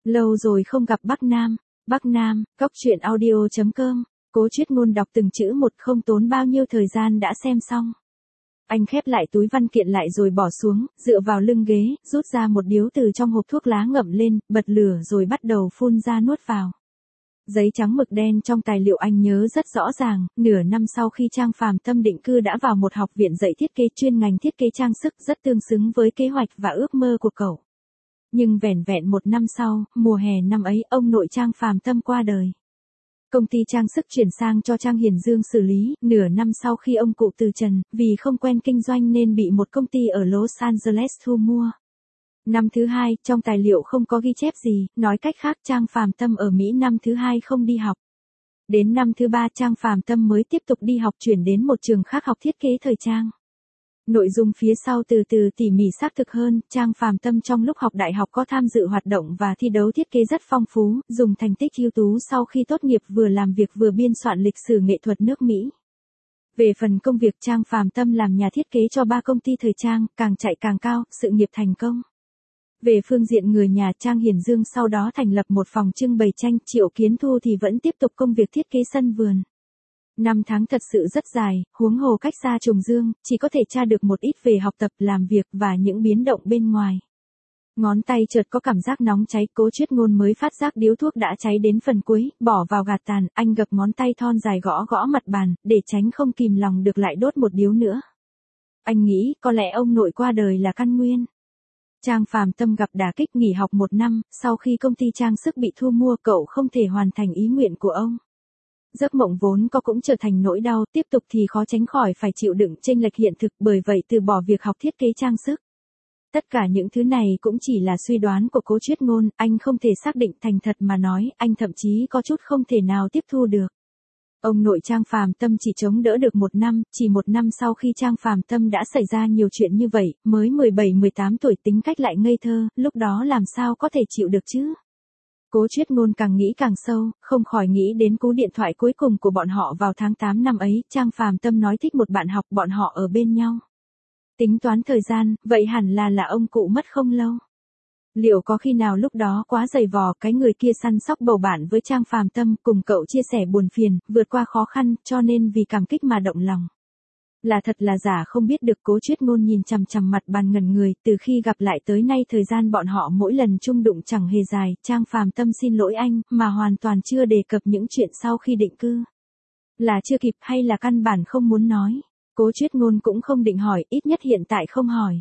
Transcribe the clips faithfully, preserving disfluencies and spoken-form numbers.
Lâu rồi không gặp Bắc Nam. Bắc Nam, góc truyện audio chấm com. Cố Triết Ngôn đọc từng chữ một không tốn bao nhiêu thời gian đã xem xong. Anh khép lại túi văn kiện lại rồi bỏ xuống, dựa vào lưng ghế, rút ra một điếu từ trong hộp thuốc lá ngậm lên, bật lửa rồi bắt đầu phun ra nuốt vào. Giấy trắng mực đen trong tài liệu anh nhớ rất rõ ràng, nửa năm sau khi Trang Phàm Tâm định cư đã vào một học viện dạy thiết kế chuyên ngành thiết kế trang sức rất tương xứng với kế hoạch và ước mơ của cậu. Nhưng vẻn vẹn một năm sau, mùa hè năm ấy, ông nội Trang Phàm Tâm qua đời. Công ty trang sức chuyển sang cho Trang Hiền Dương xử lý, nửa năm sau khi ông cụ từ trần, vì không quen kinh doanh nên bị một công ty ở Los Angeles thu mua. Năm thứ hai, trong tài liệu không có ghi chép gì, nói cách khác Trang Phàm Tâm ở Mỹ năm thứ hai không đi học. Đến năm thứ ba Trang Phàm Tâm mới tiếp tục đi học chuyển đến một trường khác học thiết kế thời trang. Nội dung phía sau từ từ tỉ mỉ xác thực hơn, Trang Phàm Tâm trong lúc học đại học có tham dự hoạt động và thi đấu thiết kế rất phong phú, dùng thành tích ưu tú sau khi tốt nghiệp vừa làm việc vừa biên soạn lịch sử nghệ thuật nước Mỹ. Về phần công việc Trang Phàm Tâm làm nhà thiết kế cho ba công ty thời trang, càng chạy càng cao, sự nghiệp thành công. Về phương diện người nhà Trang Hiền Dương sau đó thành lập một phòng trưng bày tranh, Triệu Kiến Thu thì vẫn tiếp tục công việc thiết kế sân vườn. Năm tháng thật sự rất dài, huống hồ cách xa Trùng Dương, chỉ có thể tra được một ít về học tập, làm việc và những biến động bên ngoài. Ngón tay chợt có cảm giác nóng cháy, Cố Triết Ngôn mới phát giác điếu thuốc đã cháy đến phần cuối, bỏ vào gạt tàn, anh gập ngón tay thon dài gõ gõ mặt bàn, để tránh không kìm lòng được lại đốt một điếu nữa. Anh nghĩ, có lẽ ông nội qua đời là căn nguyên. Trang Phàm Tâm gặp đả kích nghỉ học một năm, sau khi công ty trang sức bị thu mua cậu không thể hoàn thành ý nguyện của ông. Giấc mộng vốn có cũng trở thành nỗi đau, tiếp tục thì khó tránh khỏi phải chịu đựng chênh lệch hiện thực, bởi vậy từ bỏ việc học thiết kế trang sức. Tất cả những thứ này cũng chỉ là suy đoán của Cố Triết Ngôn, anh không thể xác định, thành thật mà nói, anh thậm chí có chút không thể nào tiếp thu được. Ông nội Trang Phàm Tâm chỉ chống đỡ được một năm, chỉ một năm sau khi Trang Phàm Tâm đã xảy ra nhiều chuyện như vậy, mới mười bảy mười tám tuổi tính cách lại ngây thơ, lúc đó làm sao có thể chịu được chứ? Cố Triết Ngôn càng nghĩ càng sâu, không khỏi nghĩ đến cú điện thoại cuối cùng của bọn họ vào tháng tám năm ấy, Trang Phàm Tâm nói thích một bạn học, bọn họ ở bên nhau. Tính toán thời gian, vậy hẳn là là ông cụ mất không lâu. Liệu có khi nào lúc đó quá dày vò, cái người kia săn sóc bầu bạn với Trang Phàm Tâm, cùng cậu chia sẻ buồn phiền, vượt qua khó khăn, cho nên vì cảm kích mà động lòng. Là thật là giả không biết được. Cố Triết Ngôn nhìn chằm chằm mặt bàn ngẩn người, từ khi gặp lại tới nay thời gian bọn họ mỗi lần chung đụng chẳng hề dài, Trang Phàm Tâm xin lỗi anh, mà hoàn toàn chưa đề cập những chuyện sau khi định cư. Là chưa kịp hay là căn bản không muốn nói. Cố Triết Ngôn cũng không định hỏi, ít nhất hiện tại không hỏi.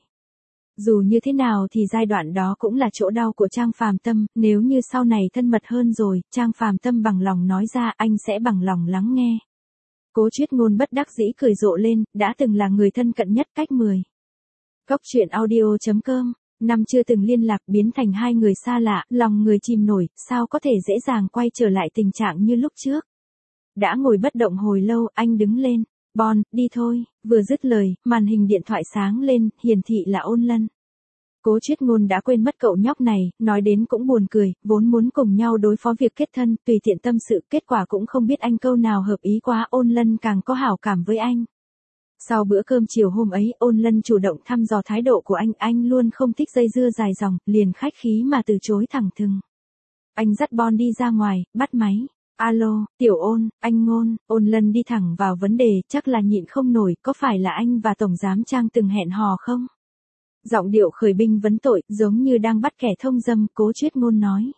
Dù như thế nào thì giai đoạn đó cũng là chỗ đau của Trang Phàm Tâm, nếu như sau này thân mật hơn rồi, Trang Phàm Tâm bằng lòng nói ra, anh sẽ bằng lòng lắng nghe. Cố Triết Ngôn bất đắc dĩ cười rộ lên, đã từng là người thân cận nhất cách mười. Góc truyện audio chấm com, năm chưa từng liên lạc biến thành hai người xa lạ, lòng người chìm nổi, sao có thể dễ dàng quay trở lại tình trạng như lúc trước. Đã ngồi bất động hồi lâu, anh đứng lên, Bon, đi thôi, vừa dứt lời, màn hình điện thoại sáng lên, hiển thị là Ôn Lân. Cố Triết Ngôn đã quên mất cậu nhóc này, nói đến cũng buồn cười, vốn muốn cùng nhau đối phó việc kết thân, tùy tiện tâm sự, kết quả cũng không biết anh câu nào hợp ý quá, Ôn Lân càng có hảo cảm với anh. Sau bữa cơm chiều hôm ấy, Ôn Lân chủ động thăm dò thái độ của anh, anh luôn không thích dây dưa dài dòng, liền khách khí mà từ chối thẳng thừng. Anh dắt Bon đi ra ngoài, bắt máy. Alo, Tiểu Ôn, anh Ngôn. Ôn Lân đi thẳng vào vấn đề, chắc là nhịn không nổi, có phải là anh và Tổng Giám Trang từng hẹn hò không? Giọng điệu khởi binh vấn tội, giống như đang bắt kẻ thông dâm, Cố Triết Ngôn nói.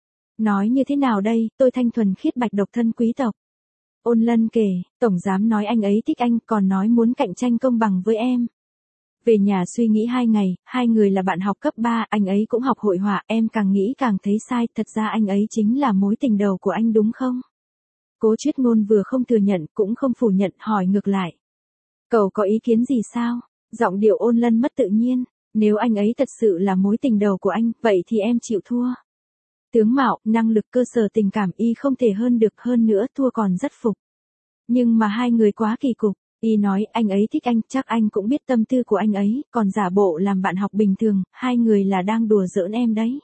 Nói như thế nào đây, tôi thanh thuần khiết bạch độc thân quý tộc. Ôn Lân kể, Tổng Giám nói anh ấy thích anh, còn nói muốn cạnh tranh công bằng với em. Về nhà suy nghĩ hai ngày, hai người là bạn học cấp ba, anh ấy cũng học hội họa, em càng nghĩ càng thấy sai, thật ra anh ấy chính là mối tình đầu của anh đúng không? Cố Triết Ngôn vừa không thừa nhận, cũng không phủ nhận, hỏi ngược lại. Cậu có ý kiến gì sao? Giọng điệu Ôn Lân mất tự nhiên, nếu anh ấy thật sự là mối tình đầu của anh, vậy thì em chịu thua. Tướng mạo, năng lực, cơ sở tình cảm y không thể hơn được, hơn nữa thua còn rất phục. Nhưng mà hai người quá kỳ cục. Y nói anh ấy thích anh, chắc anh cũng biết tâm tư của anh ấy, còn giả bộ làm bạn học bình thường, hai người là đang đùa giỡn em đấy.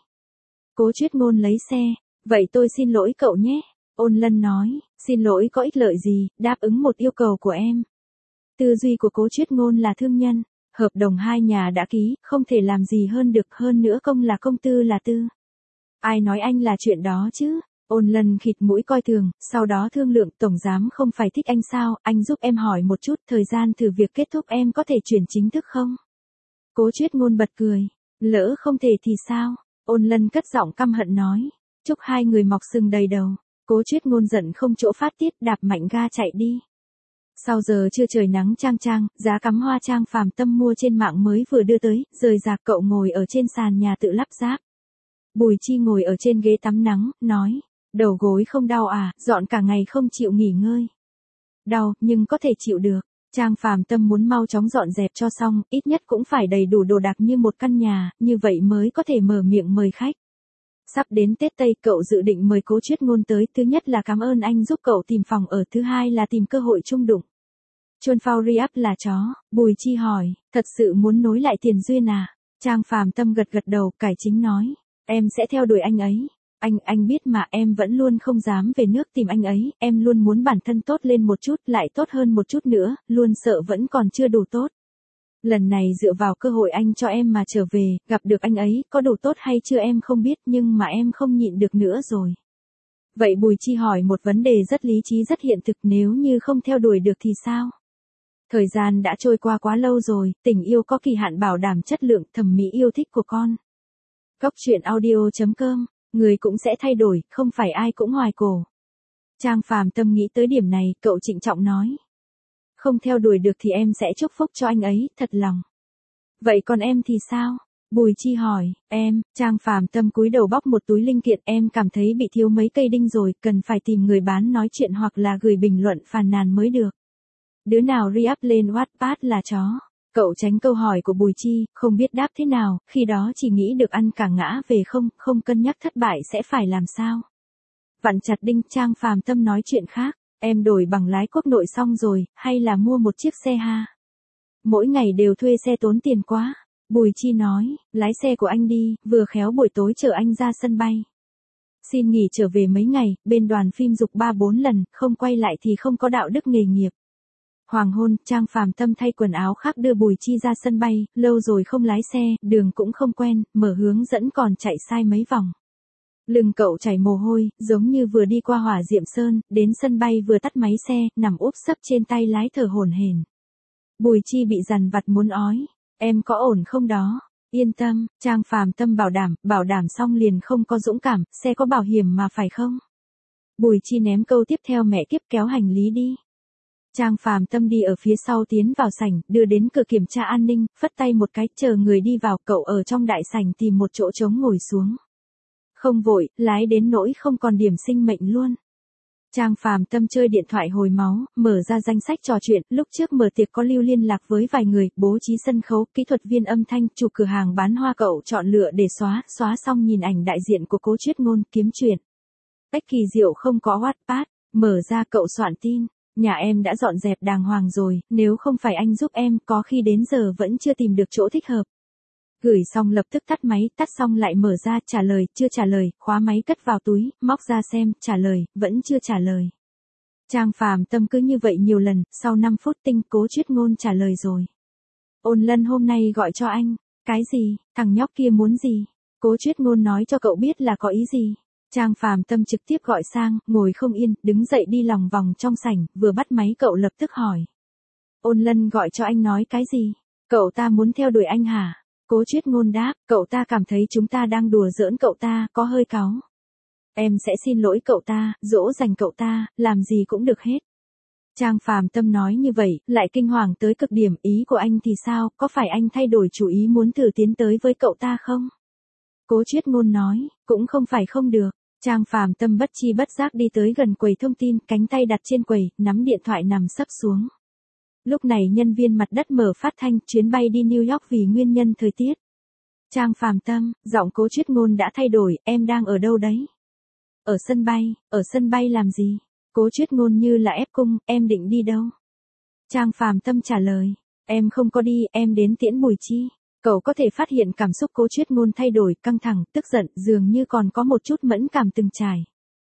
Cố Triết Ngôn lấy xe, vậy tôi xin lỗi cậu nhé. Ôn Lân nói, xin lỗi có ích lợi gì, đáp ứng một yêu cầu của em. Tư duy của Cố Triết Ngôn là thương nhân, hợp đồng hai nhà đã ký, không thể làm gì hơn được, hơn nữa công là công tư là tư. Ai nói anh là chuyện đó chứ? Ôn Lân khịt mũi coi thường, sau đó thương lượng tổng giám không phải thích anh sao, anh giúp em hỏi một chút, thời gian thử việc kết thúc em có thể chuyển chính thức không? Cố Chuyết Ngôn bật cười, lỡ không thể thì sao? Ôn Lân cất giọng căm hận nói, chúc hai người mọc sừng đầy đầu. Cố Chuyết Ngôn giận không chỗ phát tiết, đạp mạnh ga chạy đi. Sau giờ trưa trời nắng chang chang, giá cắm hoa Trang Phàm Tâm mua trên mạng mới vừa đưa tới, rời rạc cậu ngồi ở trên sàn nhà tự lắp ráp. Bùi Chi ngồi ở trên ghế tắm nắng, nói, đầu gối không đau à, dọn cả ngày không chịu nghỉ ngơi. Đau, nhưng có thể chịu được. Trang Phàm Tâm muốn mau chóng dọn dẹp cho xong, ít nhất cũng phải đầy đủ đồ đạc như một căn nhà, như vậy mới có thể mở miệng mời khách. Sắp đến Tết Tây, cậu dự định mời Cố Chuyết Ngôn tới, thứ nhất là cảm ơn anh giúp cậu tìm phòng ở, thứ hai là tìm cơ hội chung đụng. Chuan phao Riap là chó, Bùi Chi hỏi, thật sự muốn nối lại tiền duyên à? Trang Phàm Tâm gật gật đầu, cải chính nói, em sẽ theo đuổi anh ấy. Anh, anh biết mà, em vẫn luôn không dám về nước tìm anh ấy, em luôn muốn bản thân tốt lên một chút, lại tốt hơn một chút nữa, luôn sợ vẫn còn chưa đủ tốt. Lần này dựa vào cơ hội anh cho em mà trở về, gặp được anh ấy, có đủ tốt hay chưa em không biết, nhưng mà em không nhịn được nữa rồi. Vậy Bùi Chi hỏi một vấn đề rất lý trí rất hiện thực, nếu như không theo đuổi được thì sao? Thời gian đã trôi qua quá lâu rồi, tình yêu có kỳ hạn bảo đảm chất lượng, thẩm mỹ yêu thích của con. Góc truyện audio chấm com, người cũng sẽ thay đổi, không phải ai cũng hoài cổ. Trang Phàm Tâm nghĩ tới điểm này, cậu trịnh trọng nói. Không theo đuổi được thì em sẽ chúc phúc cho anh ấy, thật lòng. Vậy còn em thì sao? Bùi Chi hỏi, em, Trang Phàm Tâm cúi đầu bóc một túi linh kiện, em cảm thấy bị thiếu mấy cây đinh rồi, cần phải tìm người bán nói chuyện hoặc là gửi bình luận phàn nàn mới được. Đứa nào re-up lên Wattpad là chó? Cậu tránh câu hỏi của Bùi Chi, không biết đáp thế nào, khi đó chỉ nghĩ được ăn cả ngã về không, không cân nhắc thất bại sẽ phải làm sao. Vặn chặt đinh, Trang Phàm Tâm nói chuyện khác, em đổi bằng lái quốc nội xong rồi, hay là mua một chiếc xe ha? Mỗi ngày đều thuê xe tốn tiền quá. Bùi Chi nói, lái xe của anh đi, vừa khéo buổi tối chở anh ra sân bay. Xin nghỉ trở về mấy ngày, bên đoàn phim dục ba bốn lần, không quay lại thì không có đạo đức nghề nghiệp. Hoàng hôn, Trang Phàm Tâm thay quần áo khác đưa Bùi Chi ra sân bay, lâu rồi không lái xe, đường cũng không quen, mở hướng dẫn còn chạy sai mấy vòng. Lưng cậu chảy mồ hôi, giống như vừa đi qua hỏa diệm sơn, đến sân bay vừa tắt máy xe, nằm úp sấp trên tay lái thở hổn hển. Bùi Chi bị dằn vặt muốn ói, em có ổn không đó? Yên tâm, Trang Phàm Tâm bảo đảm, bảo đảm xong liền không có dũng cảm, xe có bảo hiểm mà phải không? Bùi Chi ném câu tiếp theo, mẹ kiếp, kéo hành lý đi. Trang Phàm Tâm đi ở phía sau tiến vào sảnh, đưa đến cửa kiểm tra an ninh, phất tay một cái, chờ người đi vào, cậu ở trong đại sảnh tìm một chỗ trống ngồi xuống. Không vội, lái đến nỗi không còn điểm sinh mệnh luôn. Trang Phàm Tâm chơi điện thoại hồi máu, mở ra danh sách trò chuyện, lúc trước mở tiệc có lưu liên lạc với vài người, bố trí sân khấu, kỹ thuật viên âm thanh, chủ cửa hàng bán hoa, cậu chọn lựa để xóa, xóa xong nhìn ảnh đại diện của Cố Chuyết Ngôn, kiếm chuyện. Cách kỳ diệu không có Wattpad, mở ra cậu soạn tin, nhà em đã dọn dẹp đàng hoàng rồi, nếu không phải anh giúp em, có khi đến giờ vẫn chưa tìm được chỗ thích hợp. Gửi xong lập tức tắt máy, tắt xong lại mở ra, trả lời, chưa trả lời, khóa máy cất vào túi, móc ra xem, trả lời, vẫn chưa trả lời. Trang Phàm Tâm cứ như vậy nhiều lần, sau năm phút tinh, Cố Chuyết Ngôn trả lời rồi. Ôn Lân hôm nay gọi cho anh, cái gì, thằng nhóc kia muốn gì? Cố Chuyết Ngôn nói cho cậu biết là có ý gì? Trang Phàm Tâm trực tiếp gọi sang, ngồi không yên, đứng dậy đi lòng vòng trong sảnh, vừa bắt máy cậu lập tức hỏi. Ôn Lân gọi cho anh nói cái gì? Cậu ta muốn theo đuổi anh hả? Cố Chuyết Ngôn đáp, cậu ta cảm thấy chúng ta đang đùa giỡn cậu ta, có hơi cáu. Em sẽ xin lỗi cậu ta, dỗ dành cậu ta, làm gì cũng được hết. Trang Phàm Tâm nói như vậy, lại kinh hoàng tới cực điểm, ý của anh thì sao, có phải anh thay đổi chủ ý muốn thử tiến tới với cậu ta không? Cố Chuyết Ngôn nói, cũng không phải không được. Trang Phàm Tâm bất chi bất giác đi tới gần quầy thông tin, cánh tay đặt trên quầy, nắm điện thoại nằm sấp xuống. Lúc này nhân viên mặt đất mở phát thanh, chuyến bay đi New York vì nguyên nhân thời tiết. Trang Phàm Tâm, giọng Cố Chuyết Ngôn đã thay đổi, em đang ở đâu đấy? Ở sân bay, ở sân bay làm gì? Cố Chuyết Ngôn như là ép cung, em định đi đâu? Trang Phàm Tâm trả lời, em không có đi, em đến tiễn Bùi Chi. Cậu có thể phát hiện cảm xúc Cố Chuyết Ngôn thay đổi, căng thẳng, tức giận, dường như còn có một chút mẫn cảm từng trải.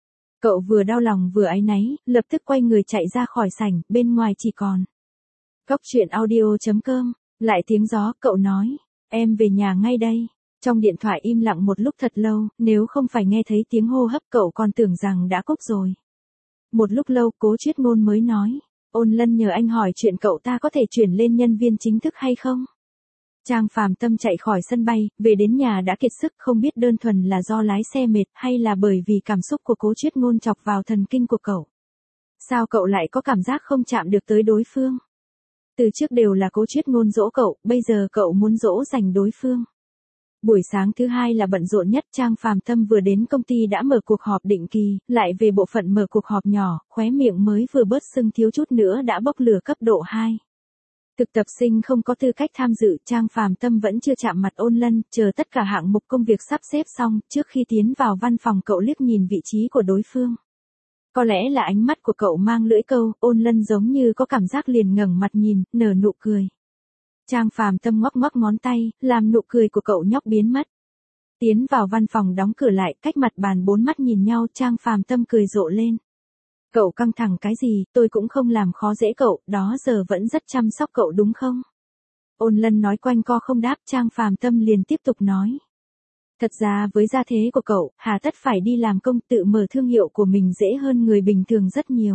Cậu vừa đau lòng vừa áy náy, lập tức quay người chạy ra khỏi sảnh, bên ngoài chỉ còn. Góc truyện audio chấm com, lại tiếng gió, cậu nói, em về nhà ngay đây. Trong điện thoại im lặng một lúc thật lâu, nếu không phải nghe thấy tiếng hô hấp cậu còn tưởng rằng đã cúp rồi. Một lúc lâu Cố Triết Ngôn mới nói, Ôn Lân nhờ anh hỏi chuyện cậu ta có thể chuyển lên nhân viên chính thức hay không? Trang Phàm Tâm chạy khỏi sân bay, về đến nhà đã kiệt sức, không biết đơn thuần là do lái xe mệt hay là bởi vì cảm xúc của Cố Triết Ngôn chọc vào thần kinh của cậu. Sao cậu lại có cảm giác không chạm được tới đối phương? Từ trước đều là Cố Triết Ngôn dỗ cậu, bây giờ cậu muốn dỗ dành đối phương. Buổi sáng thứ hai là bận rộn nhất, Trang Phàm Tâm vừa đến công ty đã mở cuộc họp định kỳ, lại về bộ phận mở cuộc họp nhỏ, khóe miệng mới vừa bớt sưng thiếu chút nữa đã bốc lửa cấp độ hai. Thực tập sinh không có tư cách tham dự, Trang Phàm Tâm vẫn chưa chạm mặt Ôn Lân, chờ tất cả hạng mục công việc sắp xếp xong, trước khi tiến vào văn phòng cậu liếc nhìn vị trí của đối phương. Có lẽ là ánh mắt của cậu mang lưỡi câu, Ôn Lân giống như có cảm giác liền ngẩng mặt nhìn, nở nụ cười. Trang Phàm Tâm ngoắc ngoắc ngón tay, làm nụ cười của cậu nhóc biến mất. Tiến vào văn phòng đóng cửa lại, cách mặt bàn bốn mắt nhìn nhau, Trang Phàm Tâm cười rộ lên. Cậu căng thẳng cái gì, tôi cũng không làm khó dễ cậu, đó giờ vẫn rất chăm sóc cậu đúng không? Ôn Lân nói quanh co không đáp, Trang Phàm Tâm liền tiếp tục nói. Thật ra với gia thế của cậu, hà tất phải đi làm công, tự mở thương hiệu của mình dễ hơn người bình thường rất nhiều.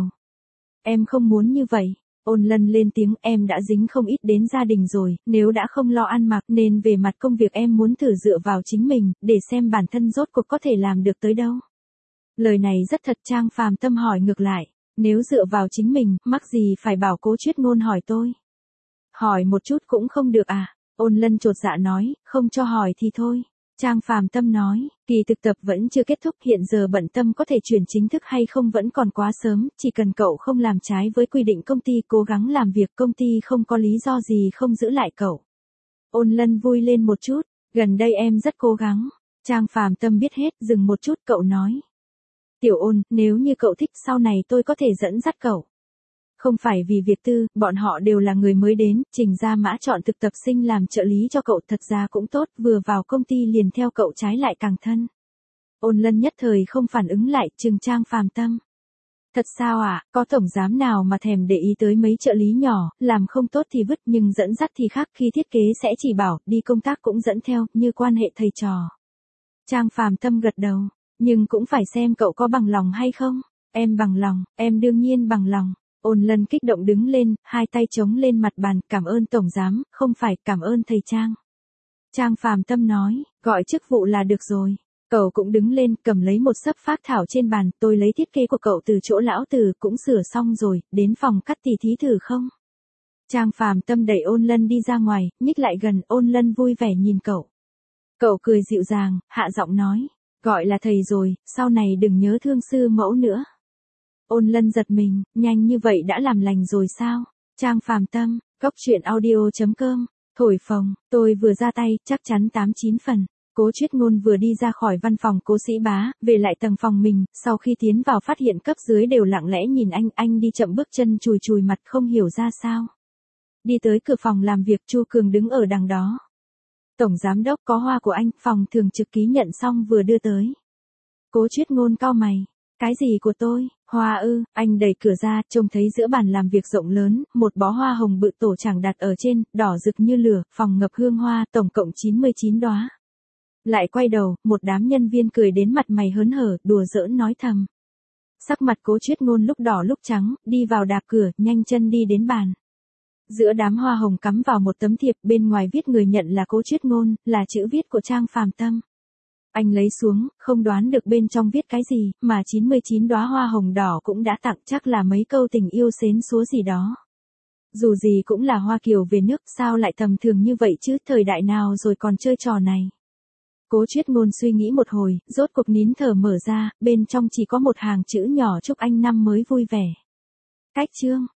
Em không muốn như vậy. Ôn Lân lên tiếng, em đã dính không ít đến gia đình rồi, nếu đã không lo ăn mặc nên về mặt công việc em muốn thử dựa vào chính mình, để xem bản thân rốt cuộc có thể làm được tới đâu. Lời này rất thật. Trang Phàm Tâm hỏi ngược lại, nếu dựa vào chính mình, mắc gì phải bảo Cố Triết Ngôn hỏi tôi? Hỏi một chút cũng không được à? Ôn Lân chột dạ nói, không cho hỏi thì thôi. Trang Phàm Tâm nói, kỳ thực tập vẫn chưa kết thúc, hiện giờ bận tâm có thể chuyển chính thức hay không vẫn còn quá sớm, chỉ cần cậu không làm trái với quy định công ty, cố gắng làm việc, công ty không có lý do gì không giữ lại cậu. Ôn Lân vui lên một chút, gần đây em rất cố gắng. Trang Phàm Tâm biết hết, dừng một chút, cậu nói. Tiểu Ôn, nếu như cậu thích sau này tôi có thể dẫn dắt cậu. Không phải vì việc tư, bọn họ đều là người mới đến, Trình Gia Mã chọn thực tập sinh làm trợ lý cho cậu thật ra cũng tốt, vừa vào công ty liền theo cậu trái lại càng thân. Ôn Lân nhất thời không phản ứng lại, trừng Trang Phàm Tâm. Thật sao ạ, à, có tổng giám nào mà thèm để ý tới mấy trợ lý nhỏ, làm không tốt thì vứt nhưng dẫn dắt thì khác, khi thiết kế sẽ chỉ bảo, đi công tác cũng dẫn theo, như quan hệ thầy trò. Trang Phàm Tâm gật đầu, nhưng cũng phải xem cậu có bằng lòng hay không. Em bằng lòng, em đương nhiên bằng lòng. Ôn Lân kích động đứng lên, hai tay chống lên mặt bàn, cảm ơn tổng giám, không phải, cảm ơn thầy Trang. Trang Phàm Tâm nói, gọi chức vụ là được rồi. Cậu cũng đứng lên, cầm lấy một xấp phác thảo trên bàn, tôi lấy thiết kế của cậu từ chỗ lão Từ, cũng sửa xong rồi, đến phòng cắt tỉ thí thử không? Trang Phàm Tâm đẩy Ôn Lân đi ra ngoài, nhích lại gần, Ôn Lân vui vẻ nhìn cậu. Cậu cười dịu dàng, hạ giọng nói, gọi là thầy rồi, sau này đừng nhớ thương sư mẫu nữa. Ôn Lân giật mình, nhanh như vậy đã làm lành rồi sao? Trang Phàm Tâm, cốc truyện audio chấm com, thổi phồng, tôi vừa ra tay, chắc chắn tám chín phần. Cố Triết Ngôn vừa đi ra khỏi văn phòng Cố Sĩ Bá, về lại tầng phòng mình, sau khi tiến vào phát hiện cấp dưới đều lặng lẽ nhìn anh, anh đi chậm bước chân chùi chùi mặt không hiểu ra sao. Đi tới cửa phòng làm việc, Chu Cường đứng ở đằng đó. Tổng giám đốc, có hoa của anh, phòng thường trực ký nhận xong vừa đưa tới. Cố Triết Ngôn cau mày. Cái gì của tôi? Hoa ư? Anh đẩy cửa ra, trông thấy giữa bàn làm việc rộng lớn, một bó hoa hồng bự tổ chảng đặt ở trên, đỏ rực như lửa, phòng ngập hương hoa, tổng cộng chín mươi chín đóa. Lại quay đầu, một đám nhân viên cười đến mặt mày hớn hở, đùa giỡn nói thầm. Sắc mặt Cố Triết Ngôn lúc đỏ lúc trắng, đi vào đạp cửa, nhanh chân đi đến bàn. Giữa đám hoa hồng cắm vào một tấm thiệp, bên ngoài viết người nhận là Cố Triết Ngôn, là chữ viết của Trang Phàm Tâm. Anh lấy xuống, không đoán được bên trong viết cái gì, mà chín mươi chín đóa hoa hồng đỏ cũng đã tặng, chắc là mấy câu tình yêu xến xúa gì đó. Dù gì cũng là Hoa Kiều về nước, sao lại tầm thường như vậy chứ, thời đại nào rồi còn chơi trò này. Cố Triết Ngôn suy nghĩ một hồi, rốt cuộc nín thở mở ra, bên trong chỉ có một hàng chữ nhỏ chúc anh năm mới vui vẻ. Cách chương.